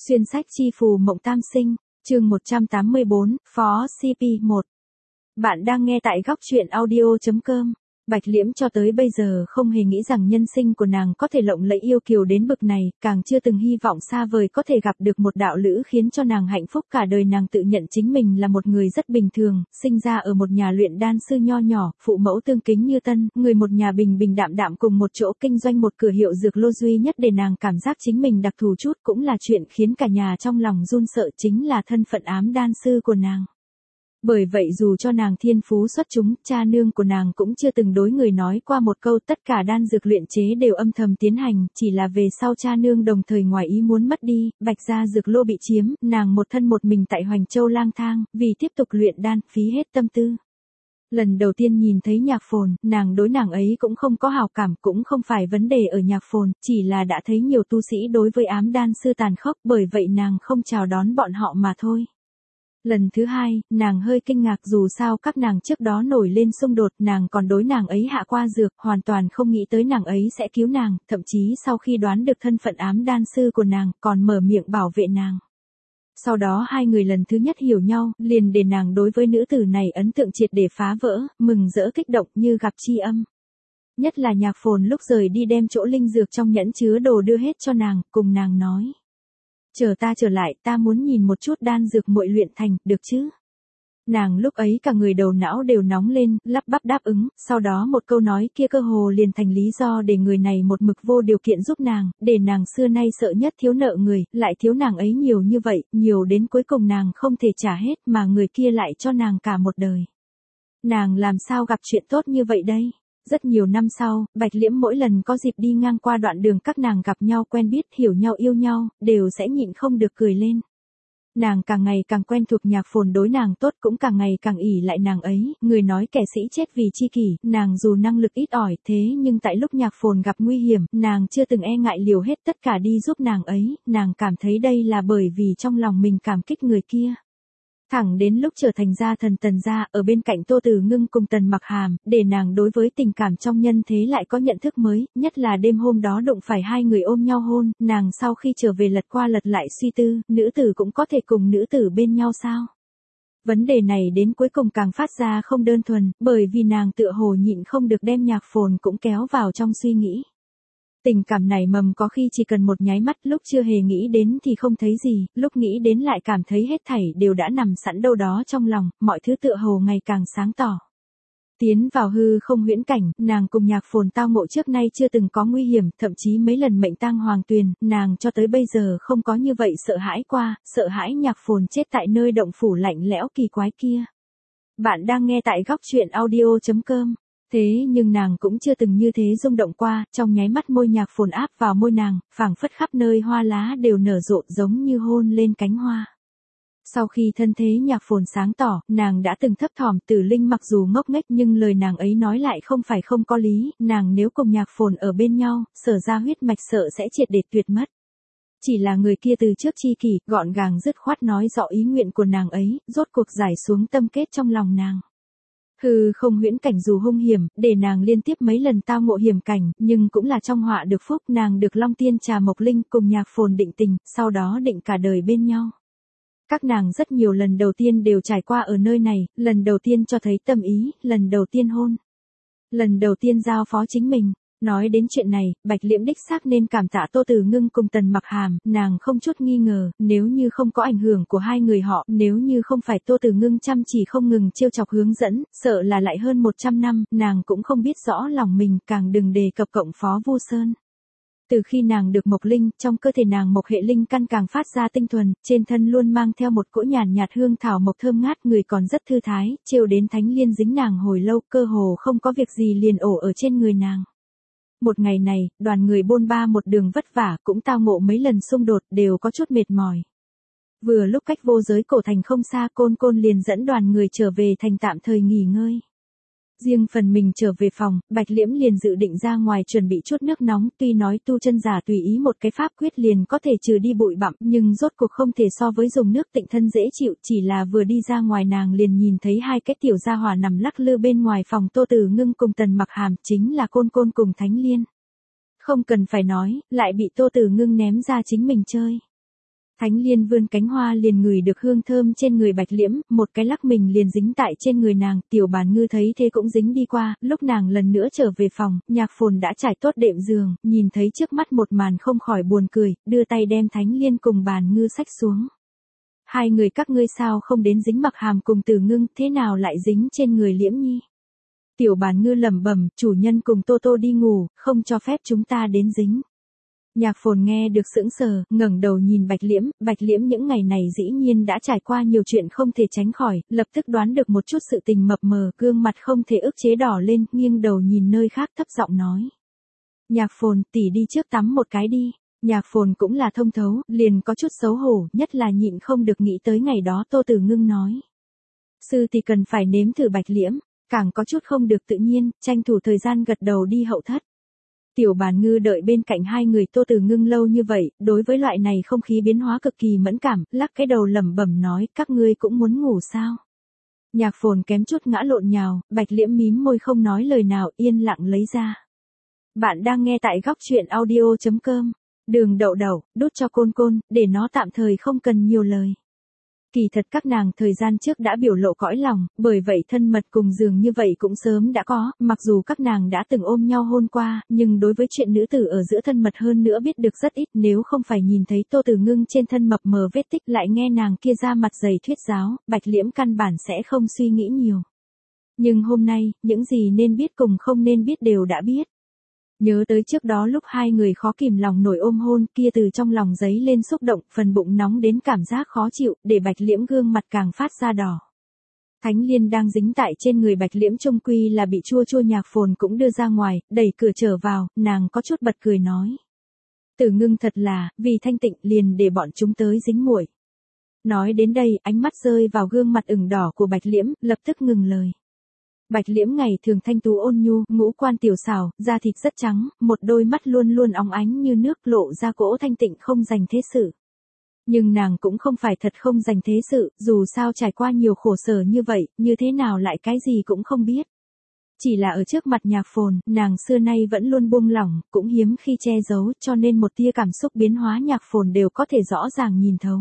Xuyên sách chi phù mộng tam sinh, chương 184, Phó CP1. Bạn đang nghe tại góc truyện audio.com. Bạch Liễm cho tới bây giờ không hề nghĩ rằng nhân sinh của nàng có thể lộng lẫy yêu kiều đến bực này, càng chưa từng hy vọng xa vời có thể gặp được một đạo lữ khiến cho nàng hạnh phúc cả đời. Nàng tự nhận chính mình là một người rất bình thường, sinh ra ở một nhà luyện đan sư nho nhỏ, phụ mẫu tương kính như tân, người một nhà bình bình đạm đạm cùng một chỗ kinh doanh một cửa hiệu dược lô. Duy nhất để nàng cảm giác chính mình đặc thù chút cũng là chuyện khiến cả nhà trong lòng run sợ, chính là thân phận ám đan sư của nàng. Bởi vậy dù cho nàng thiên phú xuất chúng, cha nương của nàng cũng chưa từng đối người nói qua một câu. Tất cả đan dược luyện chế đều âm thầm tiến hành, chỉ là về sau cha nương đồng thời ngoài ý muốn mất đi, Bạch gia dược lô bị chiếm, nàng một thân một mình tại Hoành Châu lang thang, vì tiếp tục luyện đan, phí hết tâm tư. Lần đầu tiên nhìn thấy Nhạc Phồn, nàng đối nàng ấy cũng không có hảo cảm, cũng không phải vấn đề ở Nhạc Phồn, chỉ là đã thấy nhiều tu sĩ đối với ám đan sư tàn khốc, bởi vậy nàng không chào đón bọn họ mà thôi. Lần thứ hai, nàng hơi kinh ngạc, dù sao các nàng trước đó nổi lên xung đột, nàng còn đối nàng ấy hạ qua dược, hoàn toàn không nghĩ tới nàng ấy sẽ cứu nàng, thậm chí sau khi đoán được thân phận ám đan sư của nàng, còn mở miệng bảo vệ nàng. Sau đó hai người lần thứ nhất hiểu nhau, liền để nàng đối với nữ tử này ấn tượng triệt để phá vỡ, mừng rỡ kích động như gặp tri âm. Nhất là Nhạc Phồn lúc rời đi đem chỗ linh dược trong nhẫn chứa đồ đưa hết cho nàng, cùng nàng nói. Chờ ta trở lại, ta muốn nhìn một chút đan dược muội luyện thành, được chứ? Nàng lúc ấy cả người đầu não đều nóng lên, lắp bắp đáp ứng, sau đó một câu nói kia cơ hồ liền thành lý do để người này một mực vô điều kiện giúp nàng, để nàng xưa nay sợ nhất thiếu nợ người, lại thiếu nàng ấy nhiều như vậy, nhiều đến cuối cùng nàng không thể trả hết mà người kia lại cho nàng cả một đời. Nàng làm sao gặp chuyện tốt như vậy đây? Rất nhiều năm sau, Bạch Liễm mỗi lần có dịp đi ngang qua đoạn đường các nàng gặp nhau quen biết, hiểu nhau yêu nhau, đều sẽ nhịn không được cười lên. Nàng càng ngày càng quen thuộc Nhạc Phồn đối nàng tốt, cũng càng ngày càng ỷ lại nàng ấy, người nói kẻ sĩ chết vì chi kỷ, nàng dù năng lực ít ỏi thế nhưng tại lúc Nhạc Phồn gặp nguy hiểm, nàng chưa từng e ngại liều hết tất cả đi giúp nàng ấy, nàng cảm thấy đây là bởi vì trong lòng mình cảm kích người kia. Thẳng đến lúc trở thành gia thần Tần gia, ở bên cạnh Tô Từ Ngưng cùng Tần Mặc Hàm, để nàng đối với tình cảm trong nhân thế lại có nhận thức mới, nhất là đêm hôm đó đụng phải hai người ôm nhau hôn, nàng sau khi trở về lật qua lật lại suy tư, nữ tử cũng có thể cùng nữ tử bên nhau sao? Vấn đề này đến cuối cùng càng phát ra không đơn thuần, bởi vì nàng tựa hồ nhịn không được đem Nhạc Phồn cũng kéo vào trong suy nghĩ. Tình cảm này mầm có khi chỉ cần một nháy mắt, lúc chưa hề nghĩ đến thì không thấy gì, lúc nghĩ đến lại cảm thấy hết thảy đều đã nằm sẵn đâu đó trong lòng, mọi thứ tựa hồ ngày càng sáng tỏ. Tiến vào hư không huyễn cảnh, nàng cùng Nhạc Phồn tao ngộ trước nay chưa từng có nguy hiểm, thậm chí mấy lần mệnh tang hoàng tuyền, nàng cho tới bây giờ không có như vậy sợ hãi qua, sợ hãi Nhạc Phồn chết tại nơi động phủ lạnh lẽo kỳ quái kia. Bạn đang nghe tại góc truyện audio.com. Thế nhưng nàng cũng chưa từng như thế rung động qua, trong nháy mắt môi Nhạc Phồn áp vào môi nàng, phảng phất khắp nơi hoa lá đều nở rộ giống như hôn lên cánh hoa. Sau khi thân thế Nhạc Phồn sáng tỏ, nàng đã từng thấp thỏm. Tử Linh mặc dù ngốc nghếch nhưng lời nàng ấy nói lại không phải không có lý, nàng nếu cùng Nhạc Phồn ở bên nhau, Sở ra huyết mạch sợ sẽ triệt để tuyệt mất. Chỉ là người kia từ trước chi kỷ, gọn gàng dứt khoát nói rõ ý nguyện của nàng ấy, rốt cuộc giải xuống tâm kết trong lòng nàng. Hư không huyễn cảnh dù hung hiểm, để nàng liên tiếp mấy lần tao ngộ hiểm cảnh, nhưng cũng là trong họa được phúc, nàng được Long Tiên Trà Mộc Linh cùng Nhạc Phồn định tình, sau đó định cả đời bên nhau. Các nàng rất nhiều lần đầu tiên đều trải qua ở nơi này, lần đầu tiên cho thấy tâm ý, lần đầu tiên hôn. Lần đầu tiên giao phó chính mình. Nói đến chuyện này, Bạch Liễm đích xác nên cảm tạ Tô Từ Ngưng cùng Tần Mặc Hàm, nàng không chút nghi ngờ, nếu như không có ảnh hưởng của hai người họ, nếu như không phải Tô Từ Ngưng chăm chỉ không ngừng trêu chọc hướng dẫn, sợ là lại hơn 100 năm, nàng cũng không biết rõ lòng mình, càng đừng đề cập cộng Phó Vu Sơn. Từ khi nàng được Mộc Linh, trong cơ thể nàng mộc hệ linh căn càng phát ra tinh thuần, trên thân luôn mang theo một cỗ nhàn nhạt hương thảo mộc thơm ngát, người còn rất thư thái, trêu đến Thánh Liên dính nàng hồi lâu, cơ hồ không có việc gì liền ổ ở trên người nàng. Một ngày này, đoàn người bôn ba một đường vất vả, cũng tao ngộ mấy lần xung đột, đều có chút mệt mỏi. Vừa lúc cách vô giới cổ thành không xa, Côn Côn liền dẫn đoàn người trở về thành tạm thời nghỉ ngơi. Riêng phần mình trở về phòng, Bạch Liễm liền dự định ra ngoài chuẩn bị chút nước nóng, tuy nói tu chân giả tùy ý một cái pháp quyết liền có thể trừ đi bụi bặm, nhưng rốt cuộc không thể so với dùng nước tịnh thân dễ chịu, chỉ là vừa đi ra ngoài nàng liền nhìn thấy hai cái tiểu gia hỏa nằm lắc lư bên ngoài phòng Tô Từ Ngưng cùng Tần Mặc Hàm, chính là Côn Côn cùng Thánh Liên. Không cần phải nói, lại bị Tô Từ Ngưng ném ra chính mình chơi. Thánh Liên vươn cánh hoa liền ngửi được hương thơm trên người Bạch Liễm, một cái lắc mình liền dính tại trên người nàng, Tiểu Bàn Ngư thấy thế cũng dính đi qua, lúc nàng lần nữa trở về phòng, Nhạc Phồn đã trải tốt đệm giường, nhìn thấy trước mắt một màn không khỏi buồn cười, đưa tay đem Thánh Liên cùng Bàn Ngư xách xuống. Hai người các ngươi sao không đến dính Mặc Hàm cùng Từ Ngưng, thế nào lại dính trên người Liễm Nhi? Tiểu Bàn Ngư lẩm bẩm, chủ nhân cùng Tô Tô đi ngủ, không cho phép chúng ta đến dính. Nhạc Phồn nghe được sững sờ, ngẩng đầu nhìn Bạch Liễm những ngày này dĩ nhiên đã trải qua nhiều chuyện không thể tránh khỏi, lập tức đoán được một chút sự tình mập mờ, gương mặt không thể ức chế đỏ lên, nghiêng đầu nhìn nơi khác thấp giọng nói. Nhạc Phồn, tỷ đi trước tắm một cái đi. Nhạc Phồn cũng là thông thấu, liền có chút xấu hổ, nhất là nhịn không được nghĩ tới ngày đó Tô Từ Ngưng nói. Sư thì cần phải nếm thử Bạch Liễm, càng có chút không được tự nhiên, tranh thủ thời gian gật đầu đi hậu thất. Tiểu Bàn Ngư đợi bên cạnh hai người Tô Từ Ngưng lâu như vậy, đối với loại này không khí biến hóa cực kỳ mẫn cảm, lắc cái đầu lẩm bẩm nói, các ngươi cũng muốn ngủ sao? Nhạc Phồn kém chút ngã lộn nhào, Bạch Liễm mím môi không nói lời nào, yên lặng lấy ra. Bạn đang nghe tại góc truyện audio.com. Đường Đậu Đậu, đút cho Côn Côn, để nó tạm thời không cần nhiều lời. Kỳ thật các nàng thời gian trước đã biểu lộ cõi lòng, bởi vậy thân mật cùng giường như vậy cũng sớm đã có, mặc dù các nàng đã từng ôm nhau hôn qua, nhưng đối với chuyện nữ tử ở giữa thân mật hơn nữa biết được rất ít, nếu không phải nhìn thấy Tô Từ Ngưng trên thân mập mờ vết tích lại nghe nàng kia ra mặt dày thuyết giáo, Bạch Liễm căn bản sẽ không suy nghĩ nhiều. Nhưng hôm nay, những gì nên biết cùng không nên biết đều đã biết. Nhớ tới trước đó lúc hai người khó kìm lòng nổi ôm hôn kia từ trong lòng giấy lên xúc động, phần bụng nóng đến cảm giác khó chịu, để Bạch Liễm gương mặt càng phát ra đỏ. Thánh Liên đang dính tại trên người Bạch Liễm trung quy là bị chua chua. Nhạc Phồn cũng đưa ra ngoài, đẩy cửa trở vào, nàng có chút bật cười nói. Từ Ngưng thật là, vì thanh tịnh liền để bọn chúng tới dính muội. Nói đến đây, ánh mắt rơi vào gương mặt ửng đỏ của Bạch Liễm, lập tức ngừng lời. Bạch Liễm ngày thường thanh tú ôn nhu, ngũ quan tiểu xảo, da thịt rất trắng, một đôi mắt luôn luôn óng ánh như nước, lộ ra cỗ thanh tịnh không dành thế sự. Nhưng nàng cũng không phải thật không dành thế sự, dù sao trải qua nhiều khổ sở như vậy, như thế nào lại cái gì cũng không biết. Chỉ là ở trước mặt Nhạc Phồn, nàng xưa nay vẫn luôn buông lỏng, cũng hiếm khi che giấu, cho nên một tia cảm xúc biến hóa Nhạc Phồn đều có thể rõ ràng nhìn thấu.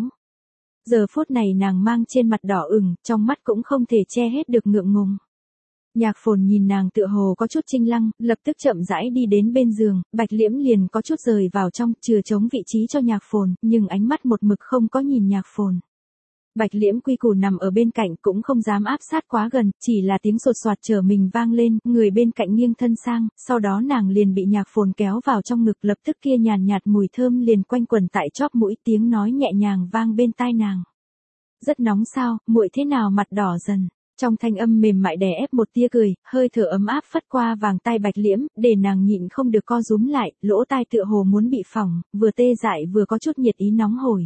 Giờ phút này nàng mang trên mặt đỏ ửng, trong mắt cũng không thể che hết được ngượng ngùng. Nhạc Phồn nhìn nàng tựa hồ có chút chinh lăng, lập tức chậm rãi đi đến bên giường, Bạch Liễm liền có chút rời vào trong, chừa trống vị trí cho Nhạc Phồn, nhưng ánh mắt một mực không có nhìn Nhạc Phồn. Bạch Liễm quy củ nằm ở bên cạnh cũng không dám áp sát quá gần, chỉ là tiếng sột soạt trở mình vang lên, người bên cạnh nghiêng thân sang, sau đó nàng liền bị Nhạc Phồn kéo vào trong ngực, lập tức kia nhàn nhạt mùi thơm liền quanh quẩn tại chóp mũi, tiếng nói nhẹ nhàng vang bên tai nàng. Rất nóng sao, muội thế nào mặt đỏ dần. Trong thanh âm mềm mại đè ép một tia cười, hơi thở ấm áp phất qua vàng tai Bạch Liễm, để nàng nhịn không được co rúm lại, lỗ tai tựa hồ muốn bị phỏng, vừa tê dại vừa có chút nhiệt ý nóng hổi.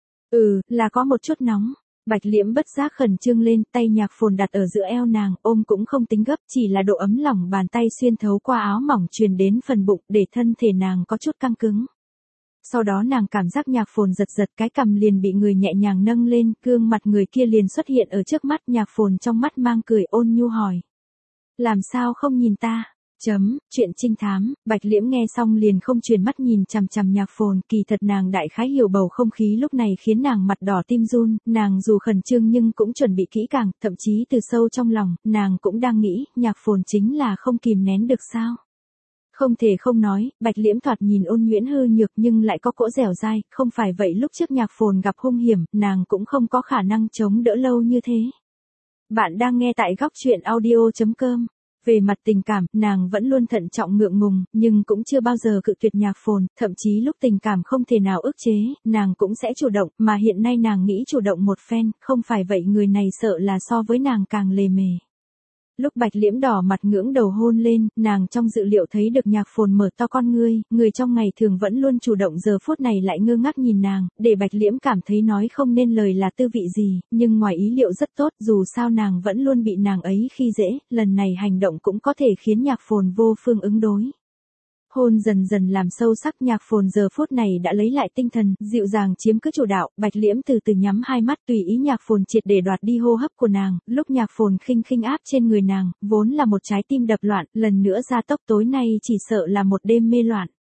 Là có một chút nóng. Bạch Liễm bất giác khẩn trương lên, tay Nhạc Phồn đặt ở giữa eo nàng, ôm cũng không tính gấp, chỉ là độ ấm lỏng bàn tay xuyên thấu qua áo mỏng truyền đến phần bụng, để thân thể nàng có chút căng cứng. Sau đó nàng cảm giác Nhạc Phồn giật giật cái cằm liền bị người nhẹ nhàng nâng lên, gương mặt người kia liền xuất hiện ở trước mắt. Nhạc Phồn trong mắt mang cười ôn nhu hỏi. Làm sao không nhìn ta? Chuyện trinh thám. Bạch Liễm nghe xong liền không chuyển mắt nhìn chằm chằm Nhạc Phồn, kỳ thật nàng đại khái hiểu bầu không khí lúc này khiến nàng mặt đỏ tim run, nàng dù khẩn trương nhưng cũng chuẩn bị kỹ càng, thậm chí từ sâu trong lòng, nàng cũng đang nghĩ, Nhạc Phồn chính là không kìm nén được sao? Không thể không nói, Bạch Liễm thoạt nhìn ôn nhuyễn hư nhược nhưng lại có cỗ dẻo dai, không phải vậy lúc trước Nhạc Phồn gặp hung hiểm, nàng cũng không có khả năng chống đỡ lâu như thế. Bạn đang nghe tại góc truyện audio.com. Về mặt tình cảm, nàng vẫn luôn thận trọng ngượng ngùng, nhưng cũng chưa bao giờ cự tuyệt Nhạc Phồn, thậm chí lúc tình cảm không thể nào ức chế, nàng cũng sẽ chủ động, mà hiện nay nàng nghĩ chủ động một phen, không phải vậy người này sợ là so với nàng càng lề mề. Lúc Bạch Liễm đỏ mặt ngưỡng đầu hôn lên, nàng trong dự liệu thấy được Nhạc Phồn mở to con ngươi, người trong ngày thường vẫn luôn chủ động giờ phút này lại ngơ ngác nhìn nàng, để Bạch Liễm cảm thấy nói không nên lời là tư vị gì, nhưng ngoài ý liệu rất tốt, dù sao nàng vẫn luôn bị nàng ấy khi dễ, lần này hành động cũng có thể khiến Nhạc Phồn vô phương ứng đối. Hôn dần dần làm sâu sắc. Nhạc Phồn giờ phút này đã lấy lại tinh thần, dịu dàng chiếm cứ chủ đạo, Bạch Liễm từ từ nhắm hai mắt tùy ý Nhạc Phồn triệt để đoạt đi hô hấp của nàng, lúc Nhạc Phồn khinh khinh áp trên người nàng, vốn là một trái tim đập loạn, lần nữa gia tốc tối nay chỉ sợ là một đêm mê loạn.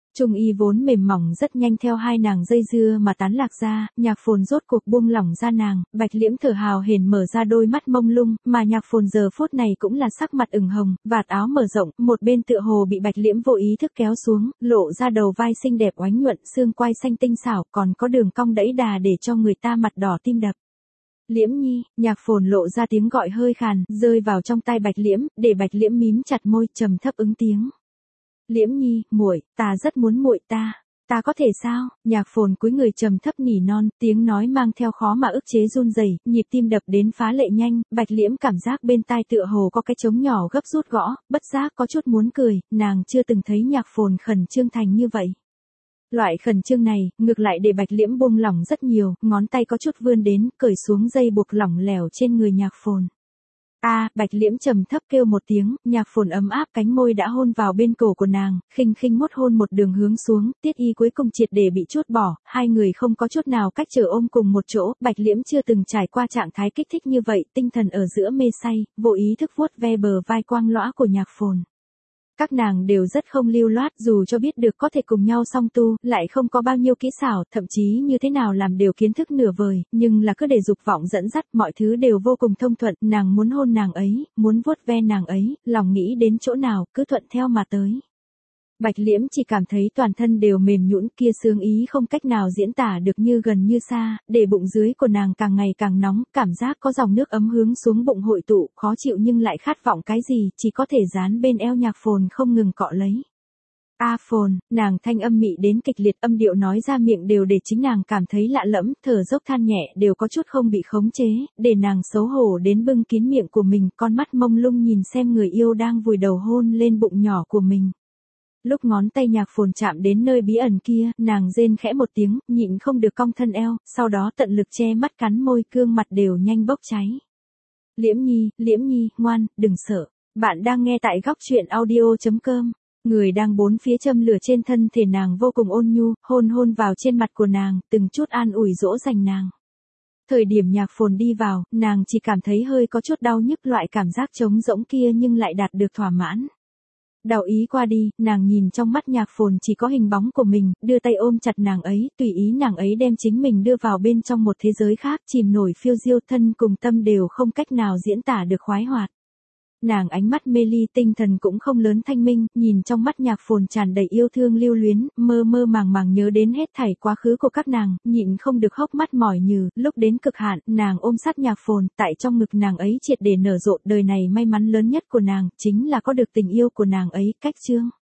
Trung y vốn mềm mỏng rất nhanh theo hai nàng dây dưa mà tán lạc ra, Nhạc Phồn rốt cuộc buông lỏng ra nàng, Bạch Liễm thở hào hển mở ra đôi mắt mông lung, mà Nhạc Phồn giờ phút này cũng là sắc mặt ửng hồng, vạt áo mở rộng, một bên tựa hồ bị Bạch Liễm vô ý thức kéo xuống, lộ ra đầu vai xinh đẹp oánh nhuận, xương quai xanh tinh xảo, còn có đường cong đẫy đà để cho người ta mặt đỏ tim đập. Liễm Nhi, Nhạc Phồn lộ ra tiếng gọi hơi khàn, rơi vào trong tai Bạch Liễm, để Bạch Liễm mím chặt môi, trầm thấp ứng tiếng. Liễm Nhi, muội, ta rất muốn muội ta có thể sao? Nhạc Phồn cúi người trầm thấp nỉ non, tiếng nói mang theo khó mà ức chế run rẩy, nhịp tim đập đến phá lệ nhanh, Bạch Liễm cảm giác bên tai tựa hồ có cái trống nhỏ gấp rút gõ, bất giác có chút muốn cười, nàng chưa từng thấy Nhạc Phồn khẩn trương thành như vậy. Loại khẩn trương này, ngược lại để Bạch Liễm buông lỏng rất nhiều, ngón tay có chút vươn đến, cởi xuống dây buộc lỏng lẻo trên người Nhạc Phồn. Bạch Liễm trầm thấp kêu một tiếng, Nhạc Phồn ấm áp cánh môi đã hôn vào bên cổ của nàng, khinh khinh mút hôn một đường hướng xuống, tiết y cuối cùng triệt để bị trút bỏ, hai người không có chút nào cách trở ôm cùng một chỗ, Bạch Liễm chưa từng trải qua trạng thái kích thích như vậy, tinh thần ở giữa mê say, vô ý thức vuốt ve bờ vai quang lõa của Nhạc Phồn. Các nàng đều rất không lưu loát, dù cho biết được có thể cùng nhau song tu, lại không có bao nhiêu kỹ xảo, thậm chí như thế nào làm đều kiến thức nửa vời, nhưng là cứ để dục vọng dẫn dắt, mọi thứ đều vô cùng thông thuận, nàng muốn hôn nàng ấy, muốn vuốt ve nàng ấy, lòng nghĩ đến chỗ nào, cứ thuận theo mà tới. Bạch Liễm chỉ cảm thấy toàn thân đều mềm nhũn, kia sướng ý không cách nào diễn tả được, như gần như xa, để bụng dưới của nàng càng ngày càng nóng, cảm giác có dòng nước ấm hướng xuống bụng hội tụ, khó chịu nhưng lại khát vọng cái gì, chỉ có thể dán bên eo Nhạc Phồn không ngừng cọ lấy. Phồn, nàng thanh âm mị đến kịch liệt, âm điệu nói ra miệng đều để chính nàng cảm thấy lạ lẫm, thở dốc than nhẹ đều có chút không bị khống chế, để nàng xấu hổ đến bưng kín miệng của mình, con mắt mông lung nhìn xem người yêu đang vùi đầu hôn lên bụng nhỏ của mình. Lúc ngón tay Nhạc Phồn chạm đến nơi bí ẩn kia, nàng rên khẽ một tiếng, nhịn không được cong thân eo, sau đó tận lực che mắt cắn môi, gương mặt đều nhanh bốc cháy. Liễm Nhi, ngoan, đừng sợ. Bạn đang nghe tại góc truyện audio.com. Người đang bốn phía châm lửa trên thân thể nàng vô cùng ôn nhu, hôn vào trên mặt của nàng, từng chút an ủi dỗ dành nàng. Thời điểm Nhạc Phồn đi vào, nàng chỉ cảm thấy hơi có chút đau nhức, loại cảm giác trống rỗng kia nhưng lại đạt được thỏa mãn. Đào ý qua đi, nàng nhìn trong mắt Nhạc Phồn chỉ có hình bóng của mình, đưa tay ôm chặt nàng ấy, tùy ý nàng ấy đem chính mình đưa vào bên trong một thế giới khác, chìm nổi phiêu diêu, thân cùng tâm đều không cách nào diễn tả được khoái hoạt. Nàng ánh mắt mê ly, tinh thần cũng không lớn thanh minh, nhìn trong mắt Nhạc Phồn tràn đầy yêu thương lưu luyến, mơ mơ màng màng nhớ đến hết thảy quá khứ của các nàng, nhịn không được hốc mắt mỏi nhừ, lúc đến cực hạn, nàng ôm sát Nhạc Phồn, tại trong ngực nàng ấy triệt để nở rộ, đời này may mắn lớn nhất của nàng, chính là có được tình yêu của nàng ấy, cách chương.